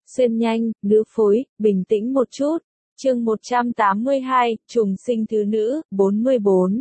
xuyên nhanh, nữ phối, bình tĩnh một chút. Chương 182, trùng sinh thứ nữ, 44.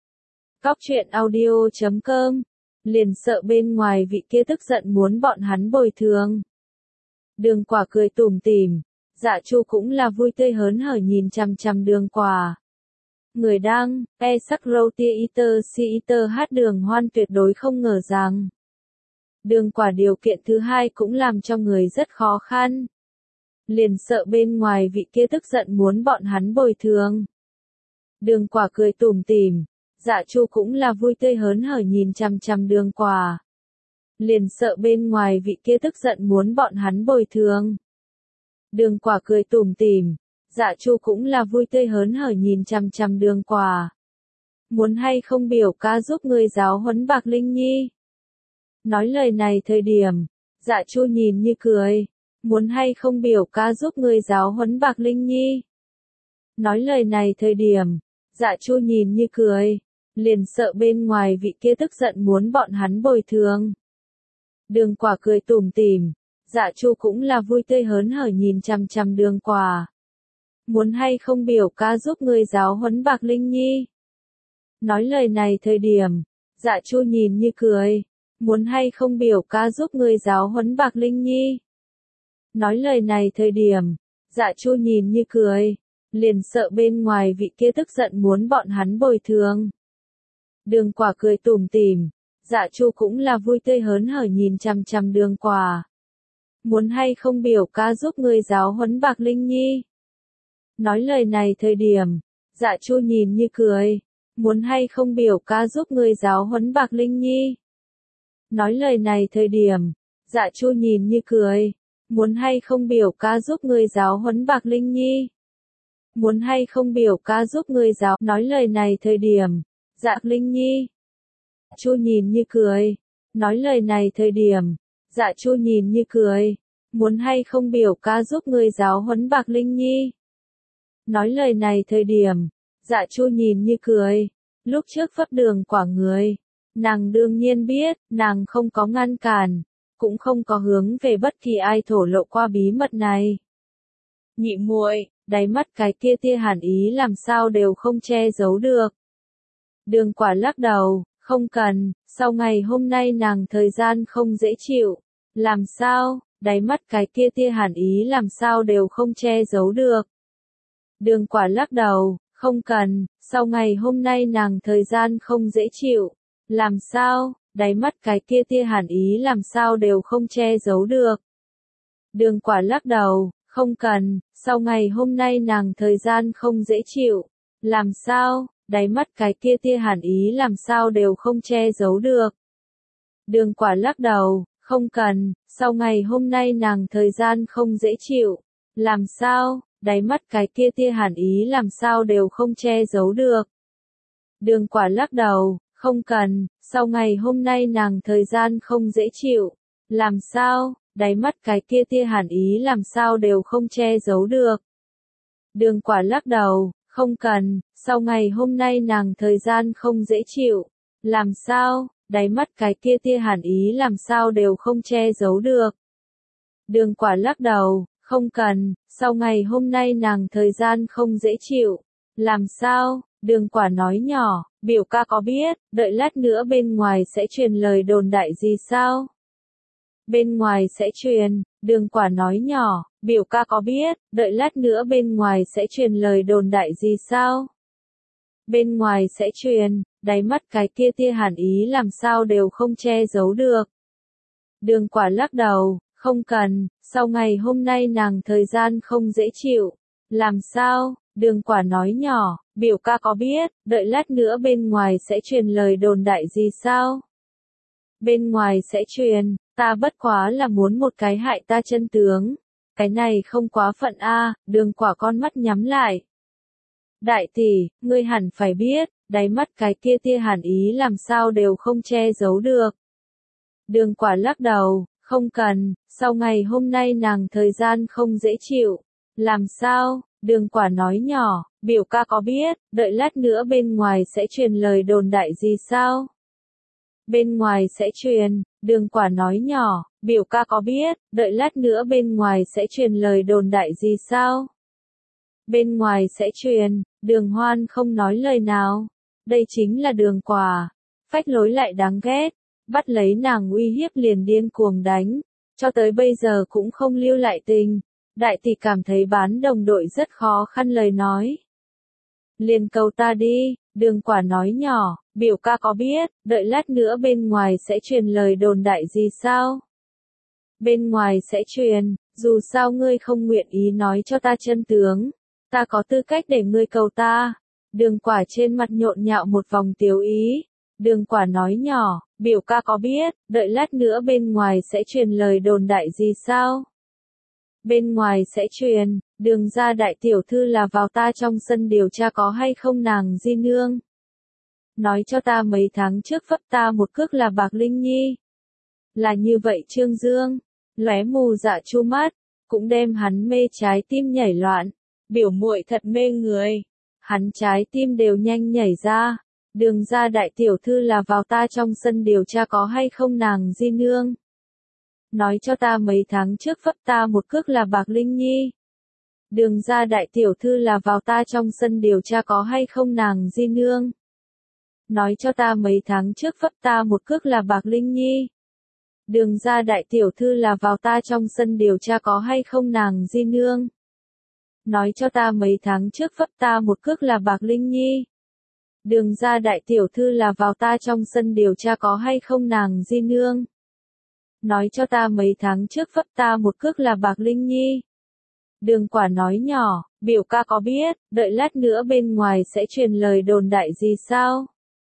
Cóc truyện audio.com. Liền sợ bên ngoài vị kia tức giận muốn bọn hắn bồi thường. Đường Quả cười tủm tỉm, Dạ Chu cũng là vui tươi hớn hở nhìn chằm chằm Đường Quả. Người đăng, sắc roti eater si eater hát Đường Hoan tuyệt đối không ngờ rằng Đường Quả điều kiện thứ hai cũng làm cho người rất khó khăn. Liền sợ bên ngoài vị kia tức giận muốn bọn hắn bồi thường. Đường Quả cười tủm tỉm, Dạ Chu cũng là vui tươi hớn hở nhìn chằm chằm Đường Quả. Liền sợ bên ngoài vị kia tức giận muốn bọn hắn bồi thường. Đường Quả cười tủm tỉm, Dạ Chu cũng là vui tươi hớn hở nhìn chằm chằm Đường Quả. Muốn hay không biểu ca giúp ngươi giáo huấn Bạc Linh Nhi? Nói lời này thời điểm, Dạ Chu nhìn như cười. Muốn hay không biểu ca giúp ngươi giáo huấn Bạc Linh Nhi? Nói lời này thời điểm, Dạ Chu nhìn như cười. Liền sợ bên ngoài vị kia tức giận muốn bọn hắn bồi thường. Đường Quả cười tủm tỉm, Dạ Chu cũng là vui tươi hớn hở nhìn chằm chằm Đường Quả. Muốn hay không biểu ca giúp ngươi giáo huấn Bạc Linh Nhi? Nói lời này thời điểm, Dạ Chu nhìn như cười. Muốn hay không biểu ca giúp ngươi giáo huấn Bạc Linh Nhi? Nói lời này thời điểm, Dạ Chu nhìn như cười. Liền sợ bên ngoài vị kia tức giận muốn bọn hắn bồi thường. Đường Quả cười tủm tỉm, Dạ Chu cũng là vui tươi hớn hở nhìn chằm chằm Đường Quả. Muốn hay không biểu ca giúp ngươi giáo huấn Bạc Linh Nhi? Nói lời này thời điểm, Dạ Chu nhìn như cười. Muốn hay không biểu ca giúp ngươi giáo huấn Bạc Linh Nhi? Nói lời này thời điểm, Dạ Chu nhìn như cười. Muốn hay không biểu ca giúp ngươi giáo huấn Bạc Linh Nhi? Muốn hay không biểu ca giúp ngươi giáo. Nói lời này thời điểm, Dạ Linh Nhi. Chu nhìn như cười. Nói lời này thời điểm, Dạ Chu nhìn như cười. Muốn hay không biểu ca giúp ngươi giáo huấn Bạc Linh Nhi? Nói lời này thời điểm, Dạ Chu nhìn như cười. Lúc trước phấp Đường Quả người, nàng đương nhiên biết, nàng không có ngăn cản, cũng không có hướng về bất kỳ ai thổ lộ qua bí mật này. Nhị muội, đáy mắt cái kia tia hàn ý làm sao đều không che giấu được. Đường Quả lắc đầu, không cần, sau ngày hôm nay nàng thời gian không dễ chịu. Làm sao, đáy mắt cái kia tia hàn ý làm sao đều không che giấu được. Đường Quả lắc đầu, không cần, sau ngày hôm nay nàng thời gian không dễ chịu. Làm sao, đáy mắt cái kia tia hàn ý làm sao đều không che giấu được. Đường Quả lắc đầu, không cần, sau ngày hôm nay nàng thời gian không dễ chịu. Làm sao, đáy mắt cái kia tia hàn ý làm sao đều không che giấu được. Đường Quả lắc đầu, không cần, sau ngày hôm nay nàng thời gian không dễ chịu. Làm sao, đáy mắt cái kia tia hàn ý làm sao đều không che giấu được. Đường Quả lắc đầu, không cần, sau ngày hôm nay nàng thời gian không dễ chịu. Làm sao, đáy mắt cái kia tia hàn ý làm sao đều không che giấu được. Đường Quả lắc đầu, không cần, sau ngày hôm nay nàng thời gian không dễ chịu. Làm sao, đáy mắt cái kia tia hàn ý làm sao đều không che giấu được. Đường Quả lắc đầu, không cần, sau ngày hôm nay nàng thời gian không dễ chịu. Làm sao, Đường Quả nói nhỏ, biểu ca có biết, đợi lát nữa bên ngoài sẽ truyền lời đồn đại gì sao? Bên ngoài sẽ truyền, Đường Quả nói nhỏ, biểu ca có biết, đợi lát nữa bên ngoài sẽ truyền lời đồn đại gì sao? Bên ngoài sẽ truyền, đáy mắt cái kia tia hàn ý làm sao đều không che giấu được. Đường Quả lắc đầu, không cần, sau ngày hôm nay nàng thời gian không dễ chịu. Làm sao, Đường Quả nói nhỏ, biểu ca có biết, đợi lát nữa bên ngoài sẽ truyền lời đồn đại gì sao? Bên ngoài sẽ truyền, ta bất quá là muốn một cái hại ta chân tướng. Cái này không quá phận a. Đường Quả con mắt nhắm lại. Đại tỷ, ngươi hẳn phải biết, đáy mắt cái kia tia hàn ý làm sao đều không che giấu được. Đường Quả lắc đầu, không cần, sau ngày hôm nay nàng thời gian không dễ chịu. Làm sao, Đường Quả nói nhỏ, biểu ca có biết, đợi lát nữa bên ngoài sẽ truyền lời đồn đại gì sao? Bên ngoài sẽ truyền, Đường Quả nói nhỏ, biểu ca có biết, đợi lát nữa bên ngoài sẽ truyền lời đồn đại gì sao? Bên ngoài sẽ truyền, Đường Hoan không nói lời nào. Đây chính là Đường Quả. Phách lối lại đáng ghét, bắt lấy nàng uy hiếp liền điên cuồng đánh, cho tới bây giờ cũng không lưu lại tình. Đại tỷ cảm thấy bán đồng đội rất khó khăn lời nói. Liền cầu ta đi, Đường Quả nói nhỏ, biểu ca có biết, đợi lát nữa bên ngoài sẽ truyền lời đồn đại gì sao? Bên ngoài sẽ truyền, dù sao ngươi không nguyện ý nói cho ta chân tướng, ta có tư cách để ngươi cầu ta. Đường Quả trên mặt nhộn nhạo một vòng tiếu ý. Đường Quả nói nhỏ, biểu ca có biết, đợi lát nữa bên ngoài sẽ truyền lời đồn đại gì sao? Bên ngoài sẽ truyền, Đường gia đại tiểu thư là vào ta trong sân điều tra có hay không nàng di nương. Nói cho ta mấy tháng trước vấp ta một cước là Bạc Linh Nhi. Là như vậy Trương Dương, lóe mù dạ chu mắt, cũng đem hắn mê trái tim nhảy loạn. Biểu muội thật mê người. Hắn trái tim đều nhanh nhảy ra. Đường gia đại tiểu thư là vào ta trong sân điều tra có hay không nàng di nương. Nói cho ta mấy tháng trước vấp ta một cước là Bạc Linh Nhi. Đường gia đại tiểu thư là vào ta trong sân điều tra có hay không nàng di nương. Nói cho ta mấy tháng trước vấp ta một cước là Bạc Linh Nhi. Đường gia đại tiểu thư là vào ta trong sân điều tra có hay không nàng di nương. Nói cho ta mấy tháng trước vấp ta một cước là Bạc Linh Nhi. Đường gia đại tiểu thư là vào ta trong sân điều tra có hay không nàng di nương. Nói cho ta mấy tháng trước vấp ta một cước là Bạc Linh Nhi. Đường Quả nói nhỏ, biểu ca có biết, đợi lát nữa bên ngoài sẽ truyền lời đồn đại gì sao?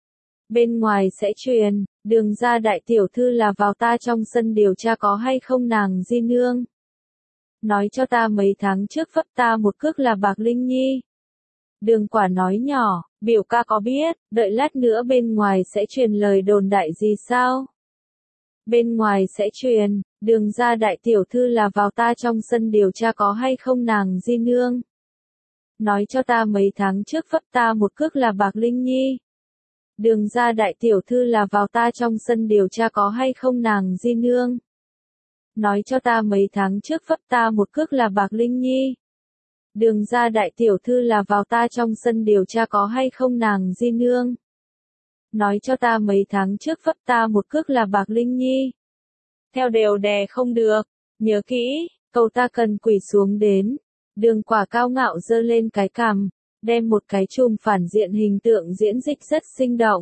Bên ngoài sẽ truyền, Đường gia đại tiểu thư là vào ta trong sân điều tra có hay không nàng di nương. Nói cho ta mấy tháng trước vấp ta một cước là Bạc Linh Nhi. Đường Quả nói nhỏ, biểu ca có biết, đợi lát nữa bên ngoài sẽ truyền lời đồn đại gì sao? Bên ngoài sẽ truyền, Đường gia đại tiểu thư là vào ta trong sân điều tra có hay không nàng di nương. Nói cho ta mấy tháng trước vấp ta một cước là Bạc Linh Nhi. Đường gia đại tiểu thư là vào ta trong sân điều tra có hay không nàng di nương. Nói cho ta mấy tháng trước vấp ta một cước là Bạc Linh Nhi. Đường gia đại tiểu thư là vào ta trong sân điều tra có hay không nàng di nương. Nói cho ta mấy tháng trước vấp ta một cước là Bạc Linh Nhi. Theo đều đè không được, nhớ kỹ, cầu ta cần quỳ xuống đến. Đường Quả cao ngạo giơ lên cái cằm, đem một cái chùm phản diện hình tượng diễn dịch rất sinh động.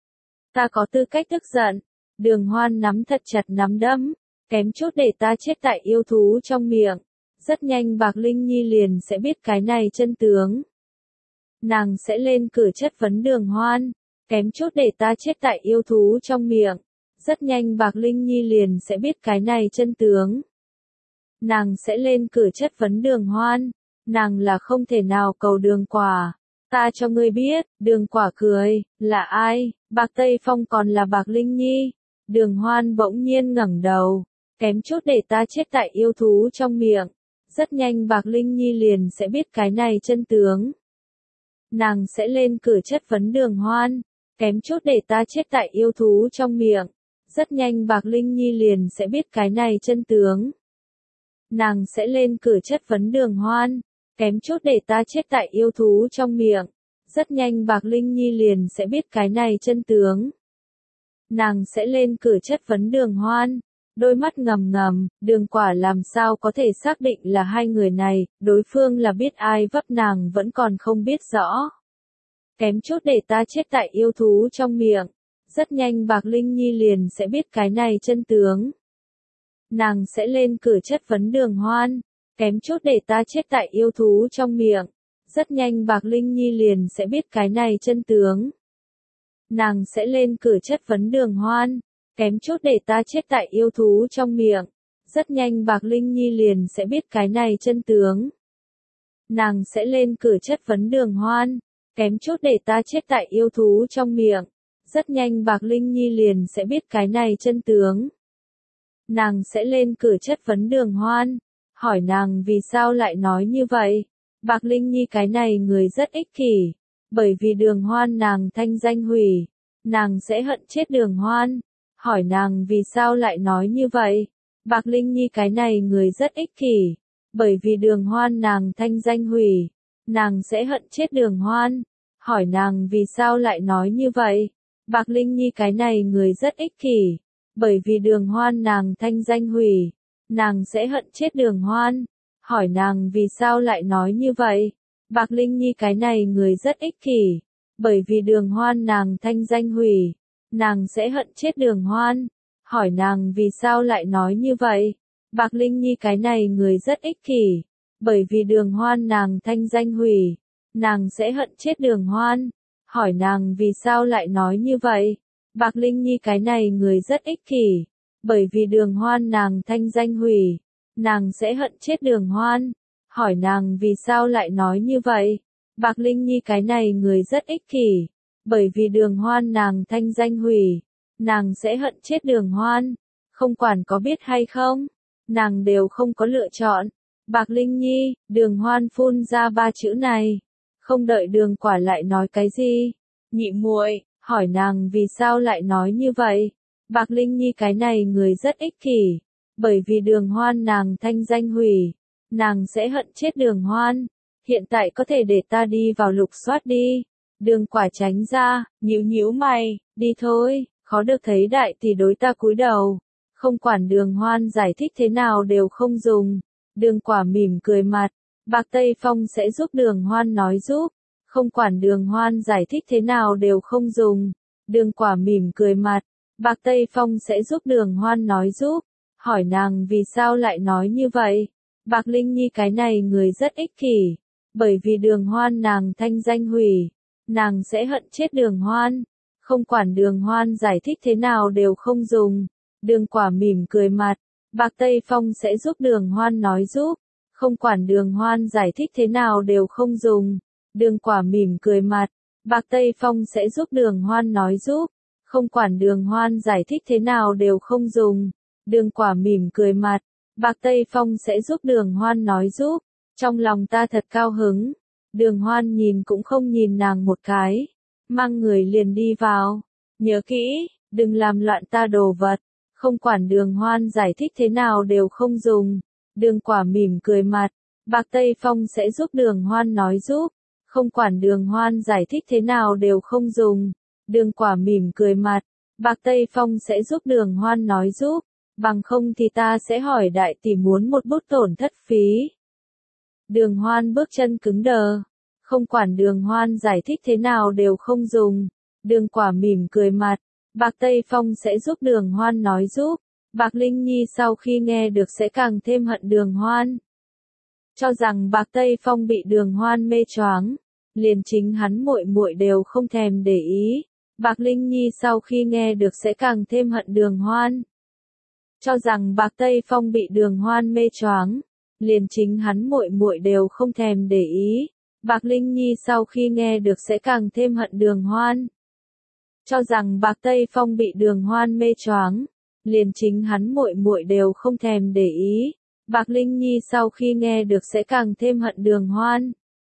Ta có tư cách tức giận. Đường Hoan nắm thật chặt nắm đấm, kém chút để ta chết tại yêu thú trong miệng. Rất nhanh Bạc Linh Nhi liền sẽ biết cái này chân tướng. Nàng sẽ lên cửa chất vấn Đường Hoan, kém chút để ta chết tại yêu thú trong miệng. Rất nhanh Bạc Linh Nhi liền sẽ biết cái này chân tướng. Nàng sẽ lên cửa chất vấn Đường Hoan, nàng là không thể nào cầu Đường Quả. Ta cho ngươi biết, Đường Quả cười, là ai? Bạc Tây Phong còn là Bạc Linh Nhi. Đường Hoan bỗng nhiên ngẩng đầu, kém chút để ta chết tại yêu thú trong miệng. Rất nhanh Bạc Linh Nhi liền sẽ biết cái này chân tướng. Nàng sẽ lên cửa chất vấn Đường Hoan, kém chút để ta chết tại yêu thú trong miệng. Rất nhanh Bạc Linh Nhi liền sẽ biết cái này chân tướng. Nàng sẽ lên cửa chất vấn Đường Hoan, kém chút để ta chết tại yêu thú trong miệng. Rất nhanh Bạc Linh Nhi liền sẽ biết cái này chân tướng. Nàng sẽ lên cửa chất vấn Đường Hoan, đôi mắt ngầm ngầm, Đường Quả làm sao có thể xác định là hai người này, đối phương là biết ai vấp nàng vẫn còn không biết rõ. Kém chút để ta chết tại yêu thú trong miệng. Rất nhanh Bạc Linh Nhi liền sẽ biết cái này chân tướng. Nàng sẽ lên cửa chất vấn Đường Hoan, kém chút để ta chết tại yêu thú trong miệng. Rất nhanh Bạc Linh Nhi liền sẽ biết cái này chân tướng. Nàng sẽ lên cửa chất vấn Đường Hoan, kém chút để ta chết tại yêu thú trong miệng. Rất nhanh Bạc Linh Nhi liền sẽ biết cái này chân tướng. Nàng sẽ lên cửa chất vấn Đường Hoan, kém chút để ta chết tại yêu thú trong miệng. Rất nhanh Bạc Linh Nhi liền sẽ biết cái này chân tướng. Nàng sẽ lên cửa chất vấn Đường Hoan, hỏi nàng vì sao lại nói như vậy. Bạc Linh Nhi cái này người rất ích kỷ, bởi vì Đường Hoan nàng thanh danh hủy. nàng sẽ hận chết Đường Hoan. Hỏi nàng vì sao lại nói như vậy? Bạc Linh Nhi cái này người rất ích kỷ, bởi vì Đường Hoan nàng thanh danh hủy, nàng sẽ hận chết Đường Hoan. Hỏi nàng vì sao lại nói như vậy? Bạc Linh Nhi cái này người rất ích kỷ, bởi vì Đường Hoan nàng thanh danh hủy, nàng sẽ hận chết Đường Hoan. Hỏi nàng vì sao lại nói như vậy? Bạc Linh Nhi cái này người rất ích kỷ, bởi vì Đường Hoan nàng thanh danh hủy, nàng sẽ hận chết Đường Hoan. Hỏi nàng vì sao lại nói như vậy? Bạc Linh Nhi cái này người rất ích kỷ, bởi vì Đường Hoan nàng thanh danh hủy, nàng sẽ hận chết Đường Hoan. Hỏi nàng vì sao lại nói như vậy? Bạc Linh Nhi cái này người rất ích kỷ, bởi vì Đường Hoan nàng thanh danh hủy, nàng sẽ hận chết Đường Hoan. Hỏi nàng vì sao lại nói như vậy? Bạc Linh Nhi cái này người rất ích kỷ, bởi vì Đường Hoan nàng thanh danh hủy, nàng sẽ hận chết Đường Hoan. Không quản có biết hay không, nàng đều không có lựa chọn. Bạc Linh Nhi, Đường Hoan phun ra ba chữ này, không đợi Đường Quả lại nói cái gì. Nhị muội, hỏi nàng vì sao lại nói như vậy? Bạc Linh Nhi cái này người rất ích kỷ, bởi vì Đường Hoan nàng thanh danh hủy, nàng sẽ hận chết Đường Hoan. Hiện tại có thể để ta đi vào lục soát đi. Đường Quả tránh ra, nhíu nhíu mày, đi thôi, khó được thấy đại tỷ đối ta cúi đầu. Không quản Đường Hoan giải thích thế nào đều không dùng. Đường Quả mỉm cười mặt, Bạc Tây Phong sẽ giúp Đường Hoan nói giúp. Không quản Đường Hoan giải thích thế nào đều không dùng. Đường Quả mỉm cười mặt, Bạc Tây Phong sẽ giúp Đường Hoan nói giúp. Hỏi nàng vì sao lại nói như vậy? Bạc Linh Nhi cái này người rất ích kỷ, bởi vì Đường Hoan nàng thanh danh hủy, nàng sẽ hận chết Đường Hoan. Không quản Đường Hoan giải thích thế nào đều không dùng. Đường Quả mỉm cười mặt, Bạc Tây Phong sẽ giúp Đường Hoan nói giúp. Không quản Đường Hoan giải thích thế nào đều không dùng. Đường Quả mỉm cười mặt, Bạc Tây Phong sẽ giúp Đường Hoan nói giúp. Không quản Đường Hoan giải thích thế nào đều không dùng. Đường Quả mỉm cười mặt, Bạc Tây Phong sẽ giúp Đường Hoan nói giúp. Trong lòng ta thật cao hứng. Đường Hoan nhìn cũng không nhìn nàng một cái, mang người liền đi vào. Nhớ kỹ, đừng làm loạn ta đồ vật. Không quản Đường Hoan giải thích thế nào đều không dùng. Đường Quả mỉm cười mặt, Bạc Tây Phong sẽ giúp Đường Hoan nói giúp. Không quản Đường Hoan giải thích thế nào đều không dùng. Đường Quả mỉm cười mặt, Bạc Tây Phong sẽ giúp Đường Hoan nói giúp. Bằng không thì ta sẽ hỏi đại tỷ muốn một bút tổn thất phí. Đường Hoan bước chân cứng đờ. Không quản Đường Hoan giải thích thế nào đều không dùng. Đường Quả mỉm cười mặt, Bạc Tây Phong sẽ giúp Đường Hoan nói giúp. Bạc Linh Nhi sau khi nghe được sẽ càng thêm hận Đường Hoan. Cho rằng Bạc Tây Phong bị Đường Hoan mê choáng, liền chính hắn muội muội đều không thèm để ý. Bạc Linh Nhi sau khi nghe được sẽ càng thêm hận Đường Hoan. Cho rằng Bạc Tây Phong bị Đường Hoan mê choáng, liền chính hắn muội muội đều không thèm để ý. Bạc Linh Nhi sau khi nghe được sẽ càng thêm hận Đường Hoan. Cho rằng Bạc Tây Phong bị Đường Hoan mê choáng, liền chính hắn muội muội đều không thèm để ý. Bạc Linh Nhi sau khi nghe được sẽ càng thêm hận Đường Hoan.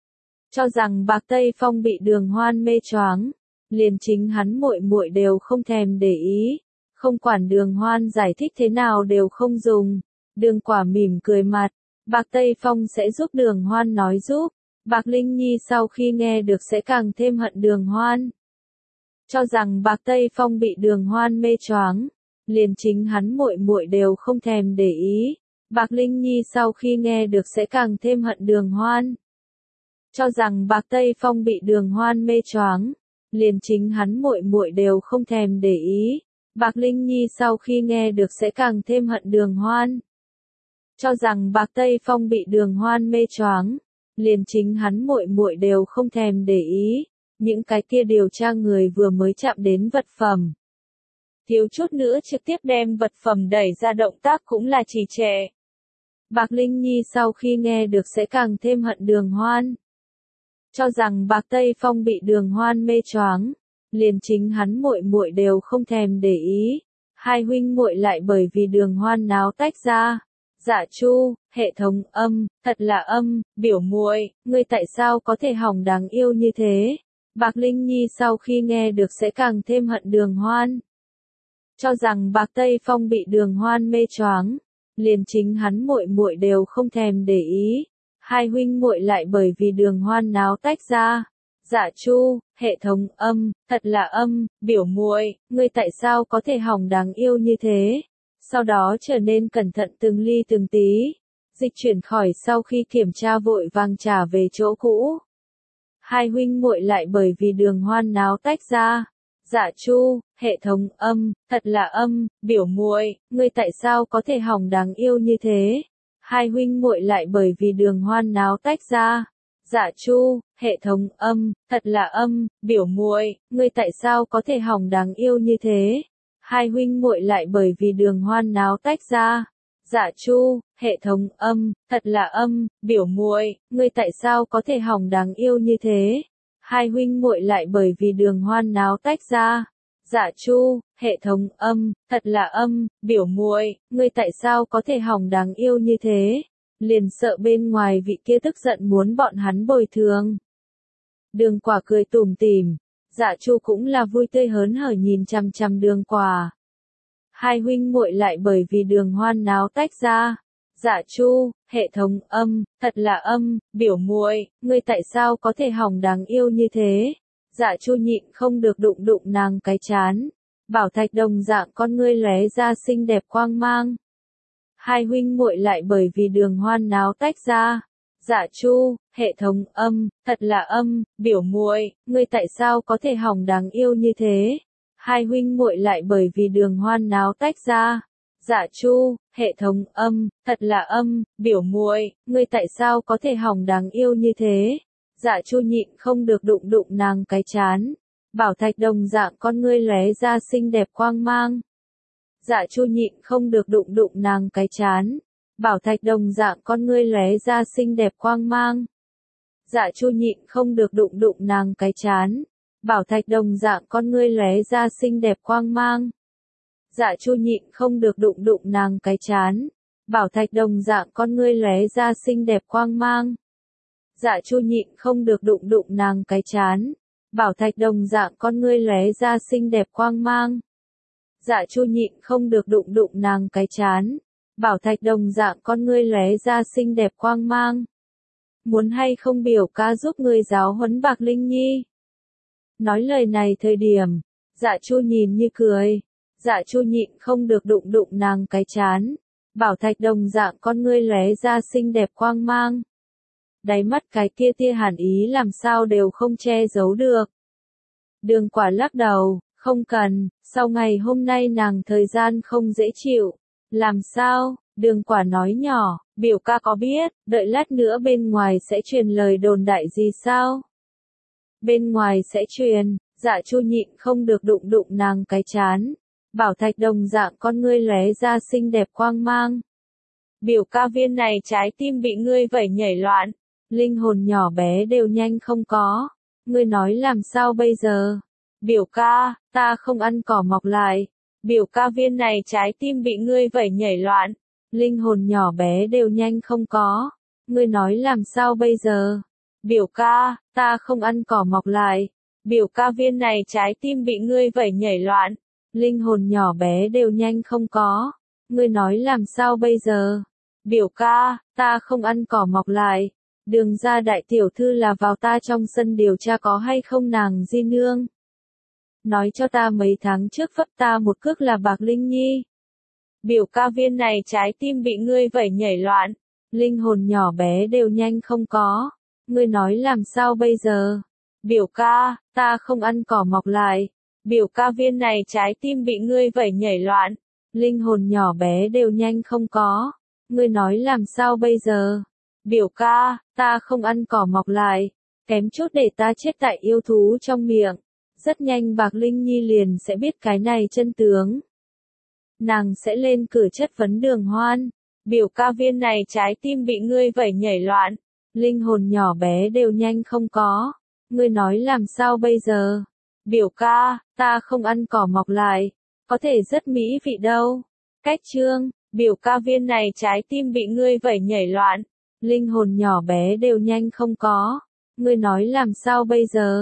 Cho rằng Bạc Tây Phong bị Đường Hoan mê choáng, liền chính hắn muội muội đều không thèm để ý. Không quản Đường Hoan giải thích thế nào đều không dùng. Đường Quả mỉm cười mặt, Bạc Tây Phong sẽ giúp Đường Hoan nói giúp. Bạc Linh Nhi sau khi nghe được sẽ càng thêm hận Đường Hoan. Cho rằng Bạc Tây Phong bị Đường Hoan mê choáng, liền chính hắn muội muội đều không thèm để ý. Bạc Linh Nhi sau khi nghe được sẽ càng thêm hận Đường Hoan. Cho rằng Bạc Tây Phong bị Đường Hoan mê choáng, liền chính hắn muội muội đều không thèm để ý. Bạc Linh Nhi sau khi nghe được sẽ càng thêm hận Đường Hoan. Cho rằng Bạc Tây Phong bị Đường Hoan mê choáng, liền chính hắn muội muội đều không thèm để ý. Những cái kia điều tra người vừa mới chạm đến vật phẩm, thiếu chút nữa trực tiếp đem vật phẩm đẩy ra, động tác cũng là trì trệ. Bạc Linh Nhi sau khi nghe được sẽ càng thêm hận Đường Hoan. Cho rằng Bạc Tây Phong bị Đường Hoan mê choáng, liền chính hắn muội muội đều không thèm để ý. Hai huynh muội lại bởi vì Đường Hoan náo tách ra. Dạ Chu, hệ thống âm, thật là âm, biểu muội, ngươi tại sao có thể hỏng đáng yêu như thế? Bạc Linh Nhi sau khi nghe được sẽ càng thêm hận Đường Hoan. Cho rằng Bạc Tây Phong bị Đường Hoan mê choáng, liền chính hắn muội muội đều không thèm để ý. Hai huynh muội lại bởi vì Đường Hoan náo tách ra. Dạ Chu, hệ thống âm, thật là âm, biểu muội, ngươi tại sao có thể hỏng đáng yêu như thế? Sau đó trở nên cẩn thận từng ly từng tí. Dịch chuyển khỏi sau khi kiểm tra vội vàng trả về chỗ cũ. Hai huynh muội lại bởi vì Đường Hoan náo tách ra. Dạ Chu, hệ thống âm, thật là âm, biểu muội, ngươi tại sao có thể hỏng đáng yêu như thế? Hai huynh muội lại bởi vì Đường Hoan náo tách ra. Dạ Chu, hệ thống âm, thật là âm, biểu muội, ngươi tại sao có thể hỏng đáng yêu như thế? Hai huynh muội lại bởi vì Đường Hoan náo tách ra. Dạ Chu, hệ thống âm, thật là âm, biểu muội, ngươi tại sao có thể hỏng đáng yêu như thế? Hai huynh muội lại bởi vì Đường Hoan náo tách ra. Dạ Chu, hệ thống âm, thật là âm, biểu muội, ngươi tại sao có thể hỏng đáng yêu như thế? Liền sợ bên ngoài vị kia tức giận muốn bọn hắn bồi thường. Đường Quả cười tủm tỉm, Dạ Chu cũng là vui tươi hớn hở nhìn chằm chằm Đường Quả. Hai huynh muội lại bởi vì Đường Hoan náo tách ra. Dạ Chu, hệ thống âm, thật là âm, biểu muội, ngươi tại sao có thể hỏng đáng yêu như thế? Dạ Chu nhịn không được đụng đụng nàng cái chán. Bảo thạch đồng dạng con ngươi lóe ra xinh đẹp quang mang. Hai huynh muội lại bởi vì Đường Hoan náo tách ra. Dạ Chu, hệ thống âm, thật là âm, biểu muội, ngươi tại sao có thể hỏng đáng yêu như thế? Hai huynh muội lại bởi vì Đường Hoan náo tách ra. Dạ Chu, hệ thống âm, thật là âm, biểu muội, ngươi tại sao có thể hỏng đáng yêu như thế? Dạ Chu nhịn không được đụng đụng nàng cái chán. Bảo thạch đồng dạng con ngươi lóe ra xinh đẹp quang mang. Dạ Chu nhịn không được đụng đụng nàng cái chán. Bảo thạch đồng dạng con ngươi lóe ra xinh đẹp quang mang. Dạ Chu nhịn không được đụng đụng nàng cái chán. Bảo thạch đồng dạng con ngươi lóe ra xinh đẹp quang mang. Dạ Chu nhịn không được đụng đụng nàng cái chán. Bảo thạch đồng dạng con ngươi lóe ra xinh đẹp quang mang. Dạ Chu nhịn không được đụng đụng nàng cái chán. Bảo thạch đồng dạng con ngươi lóe ra xinh đẹp quang mang. Dạ Chu nhịn không được đụng đụng nàng cái chán. Bảo thạch đồng dạng con ngươi lóe ra xinh đẹp quang mang. Muốn hay không biểu ca giúp ngươi giáo huấn Bạc Linh Nhi? Nói lời này thời điểm, Dạ Chu nhìn như cười. Dạ Chu nhịn không được đụng đụng nàng cái chán. Bảo thạch đồng dạng con ngươi lóe ra xinh đẹp quang mang. Đáy mắt cái kia tia hàn ý làm sao đều không che giấu được. Đường Quả lắc đầu, không cần, sau ngày hôm nay nàng thời gian không dễ chịu. Làm sao? Đường Quả nói nhỏ, biểu ca có biết, đợi lát nữa bên ngoài sẽ truyền lời đồn đại gì sao? Bên ngoài sẽ truyền. Dạ Chu nhịn không được đụng đụng nàng cái chán. Bảo thạch đồng dạng con ngươi lóe ra xinh đẹp quang mang. Biểu ca viên này trái tim bị ngươi vẩy nhảy loạn. Linh hồn nhỏ bé đều nhanh không có. Ngươi nói làm sao bây giờ? Biểu ca, ta không ăn cỏ mọc lại. Biểu ca viên này trái tim bị ngươi vẩy nhảy loạn. Linh hồn nhỏ bé đều nhanh không có. Ngươi nói làm sao bây giờ? Biểu ca, ta không ăn cỏ mọc lại. Biểu ca viên này trái tim bị ngươi vẩy nhảy loạn. Linh hồn nhỏ bé đều nhanh không có. Ngươi nói làm sao bây giờ? Biểu ca, ta không ăn cỏ mọc lại. Đường ra đại tiểu thư là vào ta trong sân điều tra có hay không nàng di nương. Nói cho ta mấy tháng trước vấp ta một cước là Bạc Linh Nhi. Biểu ca viên này trái tim bị ngươi vẩy nhảy loạn. Linh hồn nhỏ bé đều nhanh không có. Ngươi nói làm sao bây giờ? Biểu ca, ta không ăn cỏ mọc lại. Biểu ca viên này trái tim bị ngươi vẩy nhảy loạn. Linh hồn nhỏ bé đều nhanh không có. Ngươi nói làm sao bây giờ? Biểu ca, ta không ăn cỏ mọc lại. Kém chút để ta chết tại yêu thú trong miệng. Rất nhanh Bạc Linh Nhi liền sẽ biết cái này chân tướng. Nàng sẽ lên cửa chất vấn Đường Hoan. Biểu ca viên này trái tim bị ngươi vẩy nhảy loạn. Linh hồn nhỏ bé đều nhanh không có. Ngươi nói làm sao bây giờ? Biểu ca, ta không ăn cỏ mọc lại. Có thể rất mỹ vị đâu. Cách chương, biểu ca viên này trái tim bị ngươi vẩy nhảy loạn. Linh hồn nhỏ bé đều nhanh không có. Ngươi nói làm sao bây giờ?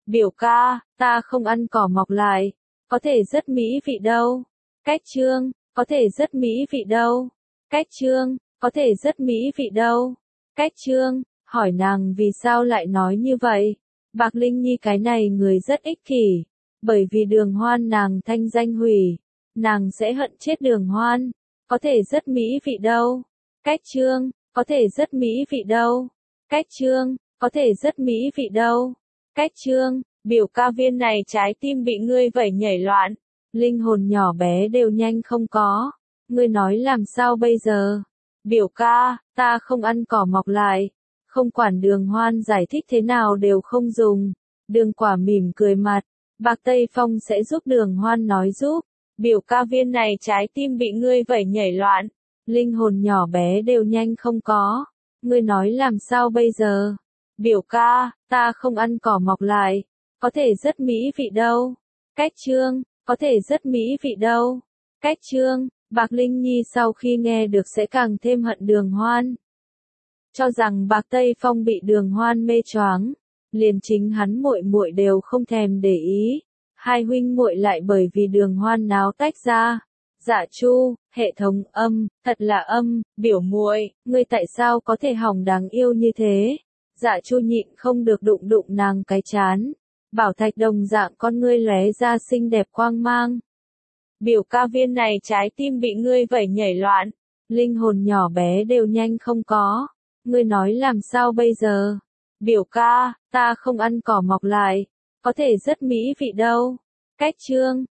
Biểu ca, ta không ăn cỏ mọc lại. Có thể rất mỹ vị đâu. Cách Trương, có thể rất mỹ vị đâu. Cách Trương, có thể rất mỹ vị đâu. Cách Trương, hỏi nàng vì sao lại nói như vậy. Bạc Linh Nhi cái này người rất ích kỷ. Bởi vì Đường Hoan nàng thanh danh hủy. Nàng sẽ hận chết Đường Hoan. Có thể rất mỹ vị đâu. Cách Trương, có thể rất mỹ vị đâu. Cách Trương, có thể rất mỹ vị đâu. Cách Trương, biểu ca viên này trái tim bị ngươi vẩy nhảy loạn. Linh hồn nhỏ bé đều nhanh không có. Ngươi nói làm sao bây giờ? Biểu ca, ta không ăn cỏ mọc lại. Không quản Đường Hoan giải thích thế nào đều không dùng. Đường Quả mỉm cười mặt. Bạc Tây Phong sẽ giúp Đường Hoan nói giúp. Biểu ca viên này trái tim bị ngươi vẩy nhảy loạn. Linh hồn nhỏ bé đều nhanh không có. Ngươi nói làm sao bây giờ? Biểu ca, ta không ăn cỏ mọc lại. Có thể rất mỹ vị đâu. Cách Trương, có thể rất mỹ vị đâu. Cách Trương, Bạc Linh Nhi sau khi nghe được sẽ càng thêm hận Đường Hoan. Cho rằng Bạc Tây Phong bị Đường Hoan mê choáng, liền chính hắn muội muội đều không thèm để ý. Hai huynh muội lại bởi vì Đường Hoan náo tách ra. Dạ Chu, hệ thống âm, thật là âm, biểu muội, ngươi tại sao có thể hỏng đáng yêu như thế? Dạ Chu nhịn không được đụng đụng nàng cái chán. Bảo thạch đồng dạng con ngươi lóe ra xinh đẹp quang mang. Biểu ca viên này trái tim bị ngươi vẩy nhảy loạn. Linh hồn nhỏ bé đều nhanh không có. Ngươi nói làm sao bây giờ? Biểu ca, ta không ăn cỏ mọc lại. Có thể rất mỹ vị đâu. Cách Trương,